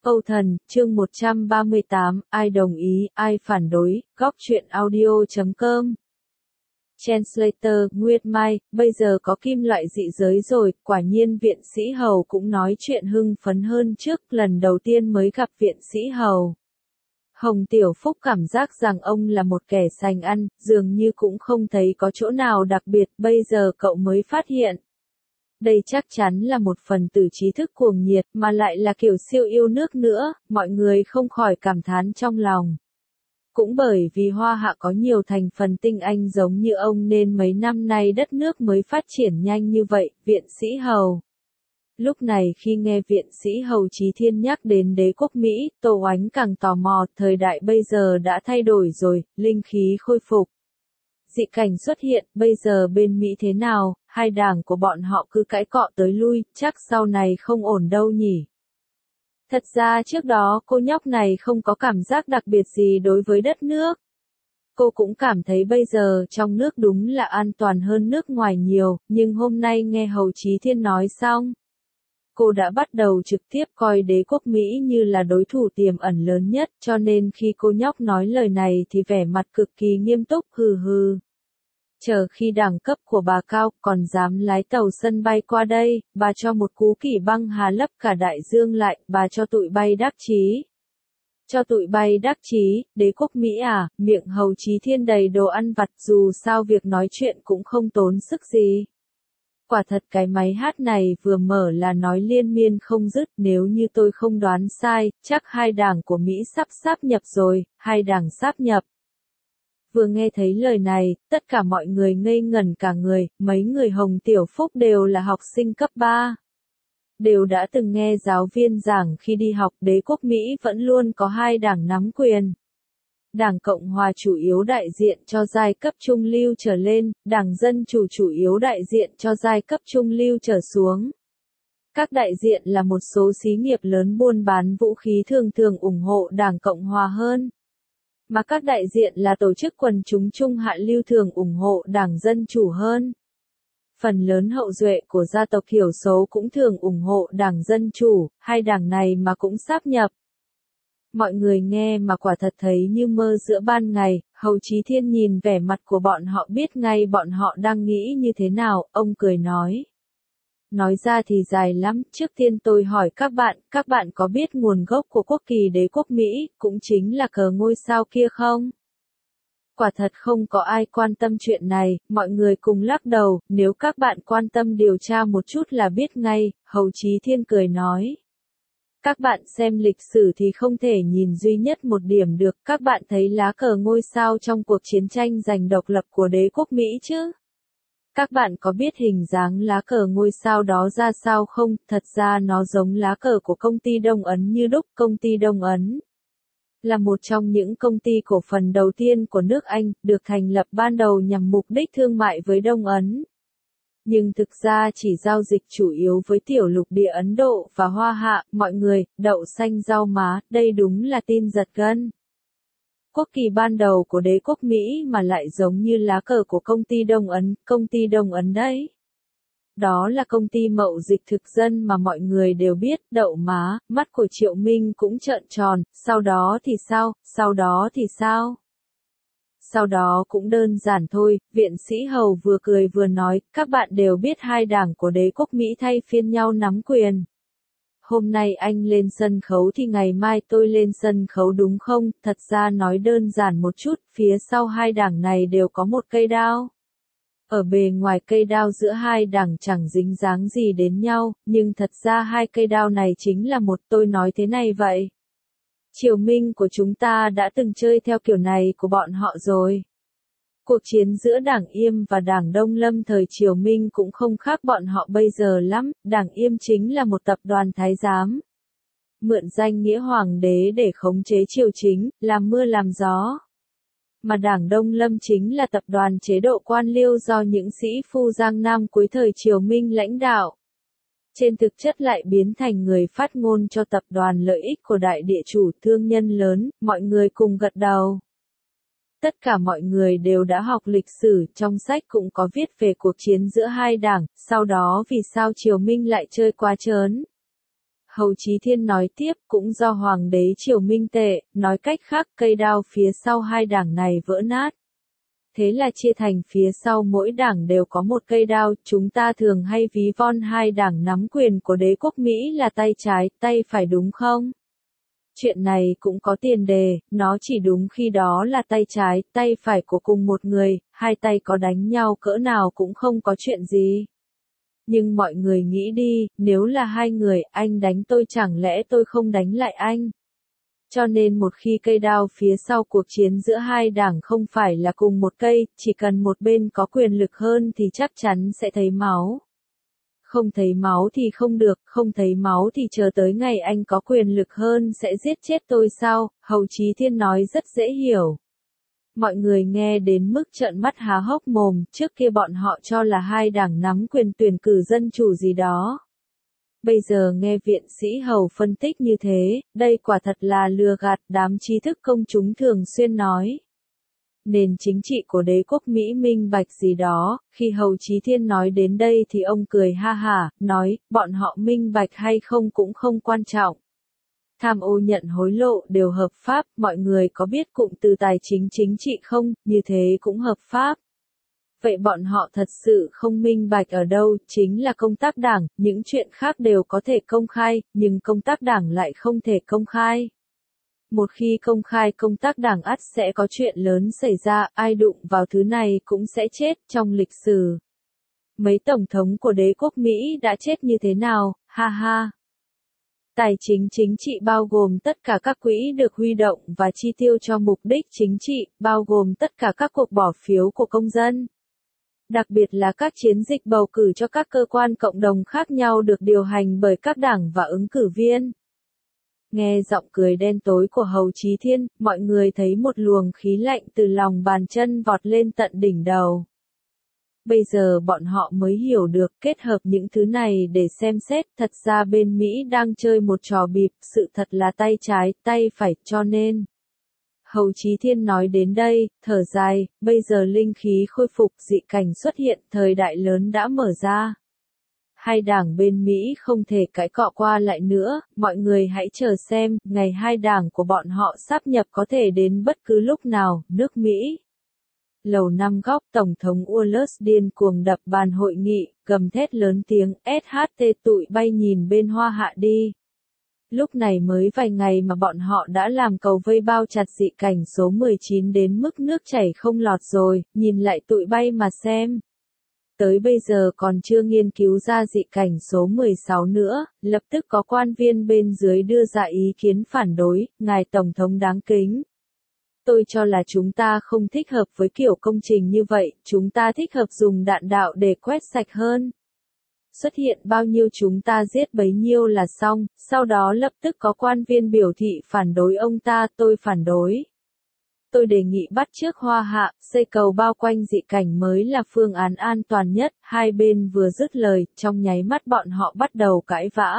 Âu Thần, chương 138, ai đồng ý, ai phản đối, góc truyện audio.com. Translator, Nguyệt Mai, bây giờ có kim loại dị giới rồi, quả nhiên viện sĩ Hầu cũng nói chuyện hưng phấn hơn trước, lần đầu tiên mới gặp viện sĩ Hầu. Hồng Tiểu Phúc cảm giác rằng ông là một kẻ sành ăn, dường như cũng không thấy có chỗ nào đặc biệt, bây giờ cậu mới phát hiện. Đây chắc chắn là một phần tử trí thức cuồng nhiệt mà lại là kiểu siêu yêu nước nữa, mọi người không khỏi cảm thán trong lòng. Cũng bởi vì Hoa Hạ có nhiều thành phần tinh anh giống như ông nên mấy năm nay đất nước mới phát triển nhanh như vậy, viện sĩ Hầu. Lúc này khi nghe viện sĩ Hầu Chí Thiên nhắc đến đế quốc Mỹ, Tô Oánh càng tò mò, thời đại bây giờ đã thay đổi rồi, linh khí khôi phục. Dị cảnh xuất hiện, bây giờ bên Mỹ thế nào, hai đảng của bọn họ cứ cãi cọ tới lui, chắc sau này không ổn đâu nhỉ. Thật ra trước đó cô nhóc này không có cảm giác đặc biệt gì đối với đất nước. Cô cũng cảm thấy bây giờ trong nước đúng là an toàn hơn nước ngoài nhiều, nhưng hôm nay nghe Hầu Chí Thiên nói xong. Cô đã bắt đầu trực tiếp coi đế quốc Mỹ như là đối thủ tiềm ẩn lớn nhất, cho nên khi cô nhóc nói lời này thì vẻ mặt cực kỳ nghiêm túc, hừ hừ. Chờ khi đẳng cấp của bà cao, còn dám lái tàu sân bay qua đây, bà cho một cú kỷ băng hà lấp cả đại dương lại, bà cho tụi bay đắc chí. Cho tụi bay đắc chí, đế quốc Mỹ à, miệng Hầu Chí Thiên đầy đồ ăn vặt, dù sao việc nói chuyện cũng không tốn sức gì. Quả thật cái máy hát này vừa mở là nói liên miên không dứt, nếu như tôi không đoán sai, chắc hai đảng của Mỹ sắp sáp nhập rồi, hai đảng sáp nhập. Vừa nghe thấy lời này, tất cả mọi người ngây ngẩn cả người, mấy người Hồng Tiểu Phúc đều là học sinh cấp 3. Đều đã từng nghe giáo viên giảng khi đi học đế quốc Mỹ vẫn luôn có hai đảng nắm quyền. Đảng Cộng Hòa chủ yếu đại diện cho giai cấp trung lưu trở lên, Đảng Dân Chủ chủ yếu đại diện cho giai cấp trung lưu trở xuống. Các đại diện là một số xí nghiệp lớn buôn bán vũ khí thường thường ủng hộ Đảng Cộng Hòa hơn. Mà các đại diện là tổ chức quần chúng trung hạ lưu thường ủng hộ Đảng Dân Chủ hơn. Phần lớn hậu duệ của gia tộc thiểu số cũng thường ủng hộ Đảng Dân Chủ, hai đảng này mà cũng sáp nhập. Mọi người nghe mà quả thật thấy như mơ giữa ban ngày, Hầu Chí Thiên nhìn vẻ mặt của bọn họ biết ngay bọn họ đang nghĩ như thế nào, ông cười nói. Nói ra thì dài lắm, trước tiên tôi hỏi các bạn có biết nguồn gốc của quốc kỳ đế quốc Mỹ, cũng chính là cờ ngôi sao kia không? Quả thật không có ai quan tâm chuyện này, mọi người cùng lắc đầu, nếu các bạn quan tâm điều tra một chút là biết ngay, Hầu Chí Thiên cười nói. Các bạn xem lịch sử thì không thể nhìn duy nhất một điểm được, các bạn thấy lá cờ ngôi sao trong cuộc chiến tranh giành độc lập của đế quốc Mỹ chứ? Các bạn có biết hình dáng lá cờ ngôi sao đó ra sao không? Thật ra nó giống lá cờ của công ty Đông Ấn như đúc. Công ty Đông Ấn là một trong những công ty cổ phần đầu tiên của nước Anh, được thành lập ban đầu nhằm mục đích thương mại với Đông Ấn. Nhưng thực ra chỉ giao dịch chủ yếu với tiểu lục địa Ấn Độ và Hoa Hạ, mọi người, đậu xanh rau má, đây đúng là tin giật gân. Quốc kỳ ban đầu của đế quốc Mỹ mà lại giống như lá cờ của công ty Đông Ấn đấy. Đó là công ty mậu dịch thực dân mà mọi người đều biết, đậu má, mắt của Triệu Minh cũng trợn tròn, sau đó thì sao? Sau đó cũng đơn giản thôi, viện sĩ Hầu vừa cười vừa nói, các bạn đều biết hai đảng của đế quốc Mỹ thay phiên nhau nắm quyền. Hôm nay anh lên sân khấu thì ngày mai tôi lên sân khấu đúng không? Thật ra nói đơn giản một chút, phía sau hai đảng này đều có một cây đao. Ở bề ngoài cây đao giữa hai đảng chẳng dính dáng gì đến nhau, nhưng thật ra hai cây đao này chính là một, tôi nói thế này vậy. Triều Minh của chúng ta đã từng chơi theo kiểu này của bọn họ rồi. Cuộc chiến giữa Đảng Yêm và Đảng Đông Lâm thời Triều Minh cũng không khác bọn họ bây giờ lắm, Đảng Yêm chính là một tập đoàn thái giám. Mượn danh nghĩa hoàng đế để khống chế triều chính, làm mưa làm gió. Mà Đảng Đông Lâm chính là tập đoàn chế độ quan liêu do những sĩ phu Giang Nam cuối thời Triều Minh lãnh đạo. Trên thực chất lại biến thành người phát ngôn cho tập đoàn lợi ích của đại địa chủ thương nhân lớn, mọi người cùng gật đầu. Tất cả mọi người đều đã học lịch sử, trong sách cũng có viết về cuộc chiến giữa hai đảng, sau đó vì sao Triều Minh lại chơi quá trớn. Hầu Chí Thiên nói tiếp, cũng do Hoàng đế triều Minh tệ, nói cách khác cây đao phía sau hai đảng này vỡ nát. Thế là chia thành phía sau mỗi đảng đều có một cây đao, chúng ta thường hay ví von hai đảng nắm quyền của đế quốc Mỹ là tay trái, tay phải đúng không? Chuyện này cũng có tiền đề, nó chỉ đúng khi đó là tay trái, tay phải của cùng một người, hai tay có đánh nhau cỡ nào cũng không có chuyện gì. Nhưng mọi người nghĩ đi, nếu là hai người, anh đánh tôi chẳng lẽ tôi không đánh lại anh? Cho nên một khi cây đao phía sau cuộc chiến giữa hai đảng không phải là cùng một cây, chỉ cần một bên có quyền lực hơn thì chắc chắn sẽ thấy máu. Không thấy máu thì không được, không thấy máu thì chờ tới ngày anh có quyền lực hơn sẽ giết chết tôi sao? Hầu Chí Thiên nói rất dễ hiểu. Mọi người nghe đến mức trợn mắt há hốc mồm, trước kia bọn họ cho là hai đảng nắm quyền tuyển cử dân chủ gì đó. Bây giờ nghe viện sĩ Hầu phân tích như thế, đây quả thật là lừa gạt, đám trí thức công chúng thường xuyên nói. Nền chính trị của đế quốc Mỹ minh bạch gì đó, khi Hầu Chí Thiên nói đến đây thì ông cười ha hả, nói, bọn họ minh bạch hay không cũng không quan trọng. Tham ô nhận hối lộ đều hợp pháp, mọi người có biết cụm từ tài chính chính trị không, như thế cũng hợp pháp. Vậy bọn họ thật sự không minh bạch ở đâu, chính là công tác đảng, những chuyện khác đều có thể công khai, nhưng công tác đảng lại không thể công khai. Một khi công khai công tác đảng ắt sẽ có chuyện lớn xảy ra, ai đụng vào thứ này cũng sẽ chết trong lịch sử. Mấy tổng thống của đế quốc Mỹ đã chết như thế nào, ha ha. Tài chính chính trị bao gồm tất cả các quỹ được huy động và chi tiêu cho mục đích chính trị, bao gồm tất cả các cuộc bỏ phiếu của công dân. Đặc biệt là các chiến dịch bầu cử cho các cơ quan cộng đồng khác nhau được điều hành bởi các đảng và ứng cử viên. Nghe giọng cười đen tối của Hầu Chí Thiên, mọi người thấy một luồng khí lạnh từ lòng bàn chân vọt lên tận đỉnh đầu. Bây giờ bọn họ mới hiểu được kết hợp những thứ này để xem xét, thật ra bên Mỹ đang chơi một trò bịp, sự thật là tay trái, tay phải, cho nên. Hầu Chí Thiên nói đến đây, thở dài, bây giờ linh khí khôi phục, dị cảnh xuất hiện, thời đại lớn đã mở ra. Hai đảng bên Mỹ không thể cãi cọ qua lại nữa, mọi người hãy chờ xem, ngày hai đảng của bọn họ sáp nhập có thể đến bất cứ lúc nào, nước Mỹ. Lầu Năm Góc, Tổng thống Wallace điên cuồng đập bàn hội nghị, gầm thét lớn tiếng, SHT tụi bay nhìn bên Hoa Hạ đi. Lúc này mới vài ngày mà bọn họ đã làm cầu vây bao chặt dị cảnh số 19 đến mức nước chảy không lọt rồi, nhìn lại tụi bay mà xem. Tới bây giờ còn chưa nghiên cứu ra dị cảnh số 16 nữa, lập tức có quan viên bên dưới đưa ra ý kiến phản đối, ngài Tổng thống đáng kính. Tôi cho là chúng ta không thích hợp với kiểu công trình như vậy, chúng ta thích hợp dùng đạn đạo để quét sạch hơn. Xuất hiện bao nhiêu chúng ta giết bấy nhiêu là xong, sau đó lập tức có quan viên biểu thị phản đối ông ta, tôi phản đối. Tôi đề nghị bắt chước Hoa Hạ, xây cầu bao quanh dị cảnh mới là phương án an toàn nhất, hai bên vừa dứt lời, trong nháy mắt bọn họ bắt đầu cãi vã.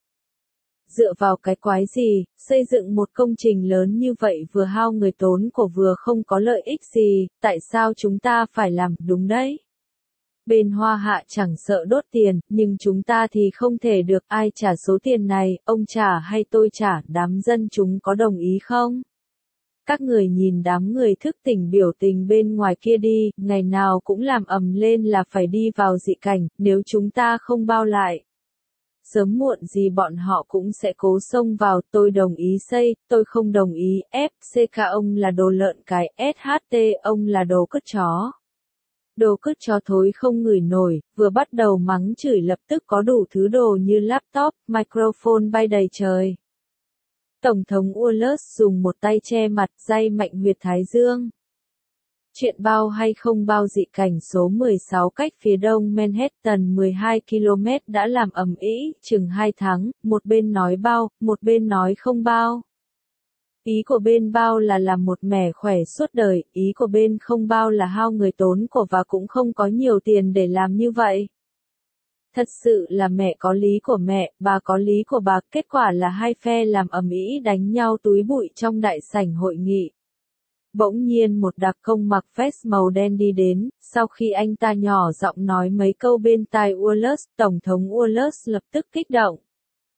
Dựa vào cái quái gì, xây dựng một công trình lớn như vậy vừa hao người tốn của vừa không có lợi ích gì, tại sao chúng ta phải làm, đúng đấy. Bên Hoa Hạ chẳng sợ đốt tiền, nhưng chúng ta thì không thể được, ai trả số tiền này, ông trả hay tôi trả, đám dân chúng có đồng ý không? Các người nhìn đám người thức tỉnh biểu tình bên ngoài kia đi, ngày nào cũng làm ầm lên là phải đi vào dị cảnh, nếu chúng ta không bao lại. Sớm muộn gì bọn họ cũng sẽ cố xông vào, tôi đồng ý xây, tôi không đồng ý, FCK ông là đồ lợn cái, SHT ông là đồ cứt chó. Đồ cứt chó thối không ngửi nổi, vừa bắt đầu mắng chửi lập tức có đủ thứ đồ như laptop, microphone bay đầy trời. Tổng thống Wallace dùng một tay che mặt, day mạnh huyệt thái dương. Chuyện bao hay không bao dị cảnh số 16 cách phía đông Manhattan 12 km đã làm ầm ĩ, chừng 2 tháng, một bên nói bao, một bên nói không bao. Ý của bên bao là làm một mẻ khỏe suốt đời, ý của bên không bao là hao người tốn của và cũng không có nhiều tiền để làm như vậy. Thật sự là mẹ có lý của mẹ, bà có lý của bà, kết quả là hai phe làm ầm ĩ đánh nhau túi bụi trong đại sảnh hội nghị. Bỗng nhiên một đặc công mặc vest màu đen đi đến, sau khi anh ta nhỏ giọng nói mấy câu bên tai Wallace, Tổng thống Wallace lập tức kích động.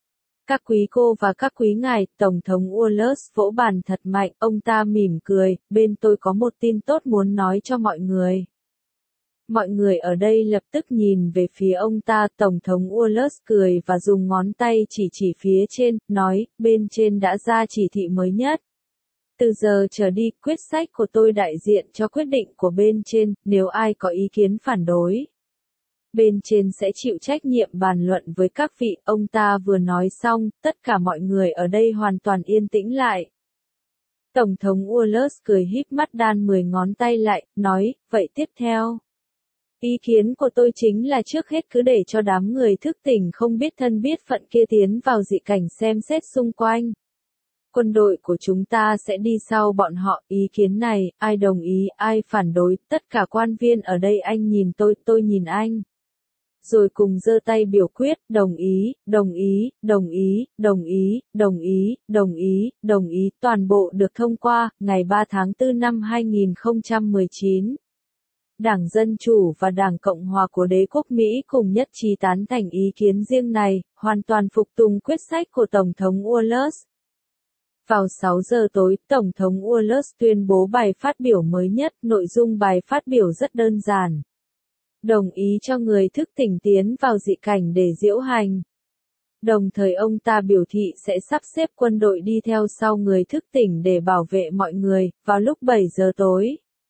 Các quý cô và các quý ngài, Tổng thống Wallace vỗ bàn thật mạnh, ông ta mỉm cười, bên tôi có một tin tốt muốn nói cho mọi người. Mọi người ở đây lập tức nhìn về phía ông ta, Tổng thống Wallace cười và dùng ngón tay chỉ phía trên, nói, bên trên đã ra chỉ thị mới nhất. Từ giờ trở đi, quyết sách của tôi đại diện cho quyết định của bên trên, nếu ai có ý kiến phản đối. Bên trên sẽ chịu trách nhiệm bàn luận với các vị, ông ta vừa nói xong, tất cả mọi người ở đây hoàn toàn yên tĩnh lại. Tổng thống Wallace cười híp mắt đan 10 ngón tay lại, nói, vậy tiếp theo. Ý kiến của tôi chính là trước hết cứ để cho đám người thức tỉnh không biết thân biết phận kia tiến vào dị cảnh xem xét xung quanh. Quân đội của chúng ta sẽ đi sau bọn họ, ý kiến này, ai đồng ý, ai phản đối, tất cả quan viên ở đây anh nhìn tôi nhìn anh. Rồi cùng giơ tay biểu quyết, đồng ý, đồng ý, đồng ý, đồng ý, đồng ý, đồng ý, đồng ý, toàn bộ được thông qua, ngày 3 tháng 4 năm 2019. Đảng Dân Chủ và Đảng Cộng Hòa của Đế quốc Mỹ cùng nhất trí tán thành ý kiến riêng này, hoàn toàn phục tùng quyết sách của Tổng thống Wallace. Vào 6 giờ tối, Tổng thống Wallace tuyên bố bài phát biểu mới nhất, nội dung bài phát biểu rất đơn giản. Đồng ý cho người thức tỉnh tiến vào dị cảnh để diễu hành. Đồng thời ông ta biểu thị sẽ sắp xếp quân đội đi theo sau người thức tỉnh để bảo vệ mọi người, vào lúc 7 giờ tối.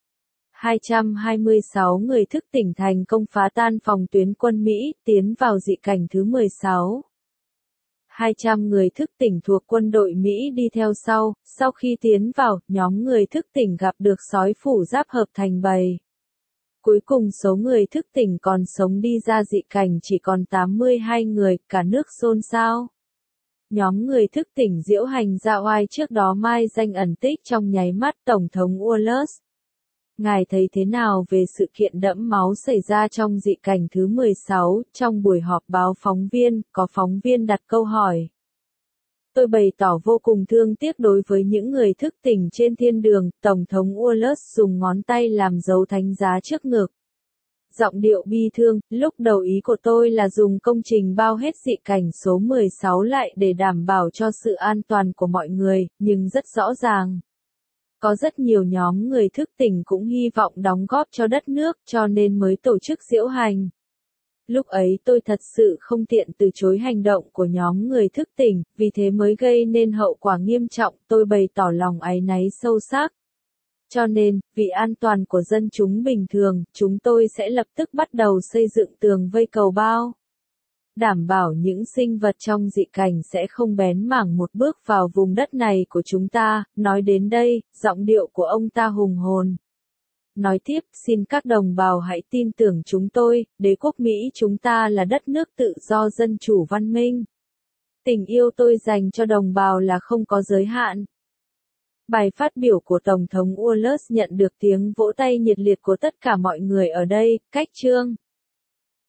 226 người thức tỉnh thành công phá tan phòng tuyến quân Mỹ, tiến vào dị cảnh thứ 16. 200 người thức tỉnh thuộc quân đội Mỹ đi theo sau khi tiến vào, nhóm người thức tỉnh gặp được sói phủ giáp hợp thành bầy. Cuối cùng số người thức tỉnh còn sống đi ra dị cảnh chỉ còn 82 người, cả nước xôn xao. Nhóm người thức tỉnh diễu hành ra oai trước đó mai danh ẩn tích trong nháy mắt, Tổng thống Wallace. Ngài thấy thế nào về sự kiện đẫm máu xảy ra trong dị cảnh thứ 16, trong buổi họp báo phóng viên, có phóng viên đặt câu hỏi. Tôi bày tỏ vô cùng thương tiếc đối với những người thức tỉnh trên thiên đường, Tổng thống Wallace dùng ngón tay làm dấu thánh giá trước ngực. Giọng điệu bi thương, lúc đầu ý của tôi là dùng công trình bao hết dị cảnh số 16 lại để đảm bảo cho sự an toàn của mọi người, nhưng rất rõ ràng. Có rất nhiều nhóm người thức tỉnh cũng hy vọng đóng góp cho đất nước cho nên mới tổ chức diễu hành. Lúc ấy tôi thật sự không tiện từ chối hành động của nhóm người thức tỉnh, vì thế mới gây nên hậu quả nghiêm trọng, tôi bày tỏ lòng áy náy sâu sắc. Cho nên, vì an toàn của dân chúng bình thường, chúng tôi sẽ lập tức bắt đầu xây dựng tường vây cầu bao. Đảm bảo những sinh vật trong dị cảnh sẽ không bén mảng một bước vào vùng đất này của chúng ta, nói đến đây, giọng điệu của ông ta hùng hồn. Nói tiếp, xin các đồng bào hãy tin tưởng chúng tôi, đế quốc Mỹ chúng ta là đất nước tự do dân chủ văn minh. Tình yêu tôi dành cho đồng bào là không có giới hạn. Bài phát biểu của Tổng thống Wallace nhận được tiếng vỗ tay nhiệt liệt của tất cả mọi người ở đây, cách chương.